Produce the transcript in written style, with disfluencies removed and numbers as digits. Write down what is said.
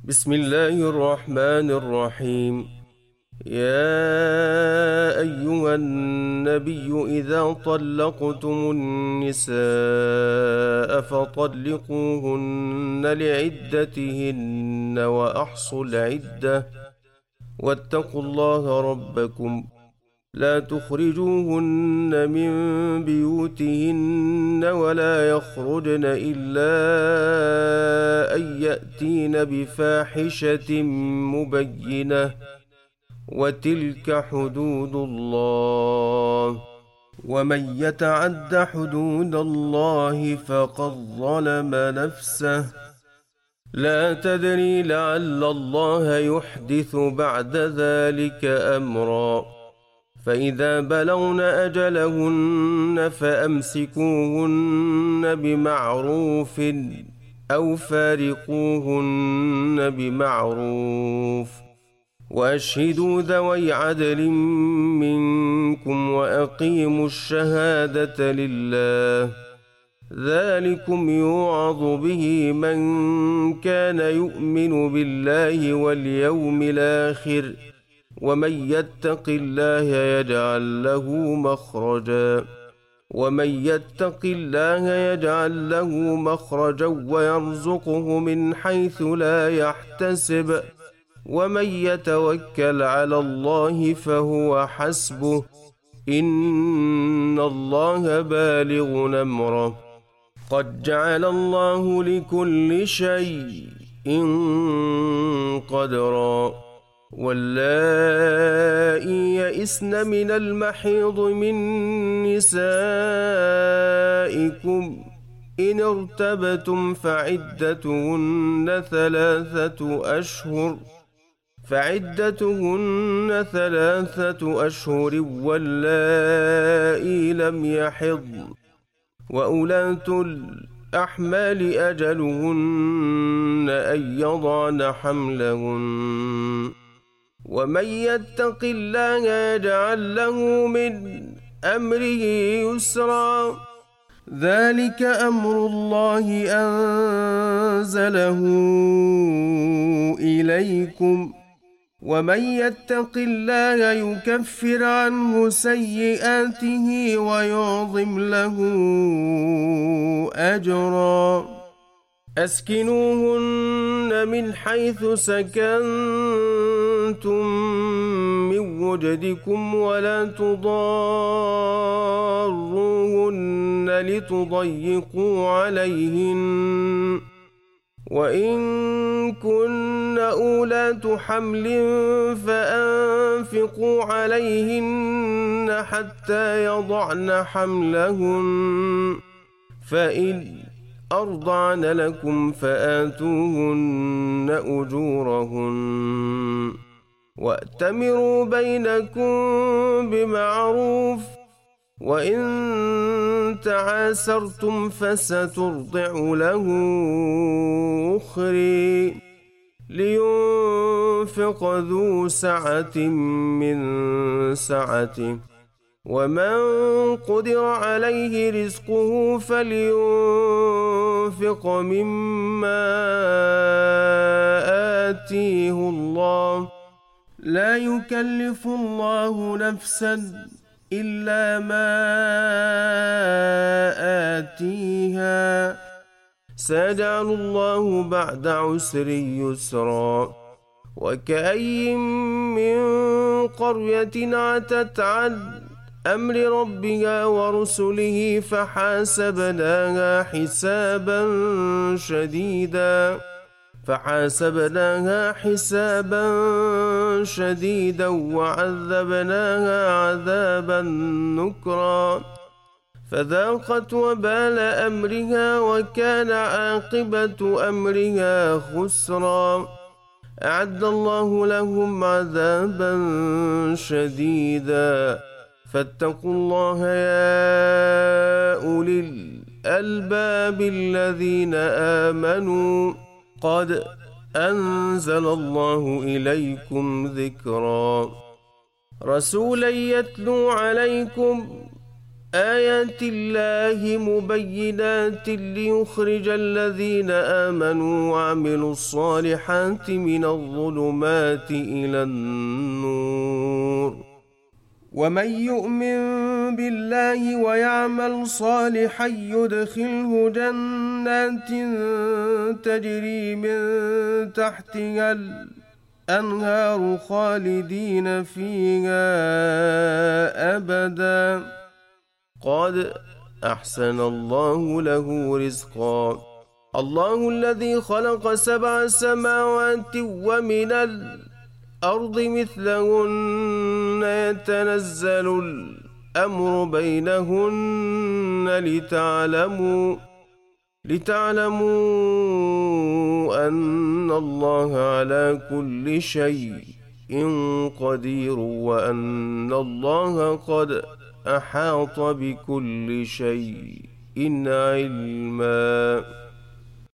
بسم الله الرحمن الرحيم. يا أيها النبي إذا طلقتم النساء فطلقوهن لعدتهن وأحصوا العدة واتقوا الله ربكم لا تخرجوهن من بيوتهن ولا يخرجن إلا أن يأتين بفاحشة مبينة وتلك حدود الله ومن يتعد حدود الله فقد ظلم نفسه لا تدري لعل الله يحدث بعد ذلك أمرا فإذا بلغن أجلهن فأمسكوهن بمعروف أو فارقوهن بمعروف وأشهدوا ذوي عدل منكم وأقيموا الشهادة لله ذلكم يوعظ به من كان يؤمن بالله واليوم الآخر ومن يتق الله يجعل له مخرجا ويرزقه من حيث لا يحتسب ومن يتوكل على الله فهو حسبه إن الله بالغ أمره قد جعل الله لكل شيء قدرا واللائي يئسن من المحيض من نسائكم إن ارتبتم فعدتهن ثلاثة أشهر واللائي لم يحضن وأولاة الأحمال أجلهن أن يضعن حملهن ومن يتق الله يجعل له من أمره يسرا ذلك أمر الله أنزله إليكم ومن يتق الله يكفر عنه سيئاته ويعظم له أجرا أسكنوهن من حيث سكنتم من وجدكم ولا تضاروهن لتضيقوا عليهن وإن كن أولاة حمل فأنفقوا عليهن حتى يضعن حملهن فإن أرضعن لكم فآتوهن أجورهن وأتمروا بينكم بمعروف وإن تعاسرتم فسترضع له أخرى لينفق ذو سعة من سعته ومن قدر عليه رزقه فلينفق مما آتيه الله لا يكلف الله نفسا إلا ما آتيها سيجعل الله بعد عسر يسرا وكأي من قرية عتت عن أمر ربها ورسله فحاسبناها حسابا شديدا وعذبناها عذابا نكرا فذاقت وبال أمرها وكان عاقبة أمرها خسرا أعد الله لهم عذابا شديدا فاتقوا الله يا أولي الألباب الذين آمنوا قد أنزل الله إليكم ذكرا رسولا يتلو عليكم آيات الله مبينات ليخرج الذين آمنوا وعملوا الصالحات من الظلمات إلى النور ومن يؤمن بالله ويعمل صالحا يدخله جنات تجري من تحتها الأنهار خالدين فيها أبدا قد أحسن الله له رزقا الله الذي خلق 7 سماوات ومن الأرض مثلهن يتنزل الأمر بينهن لتعلموا أن الله على كل شيء قدير وأن الله قد أحاط بكل شيء علما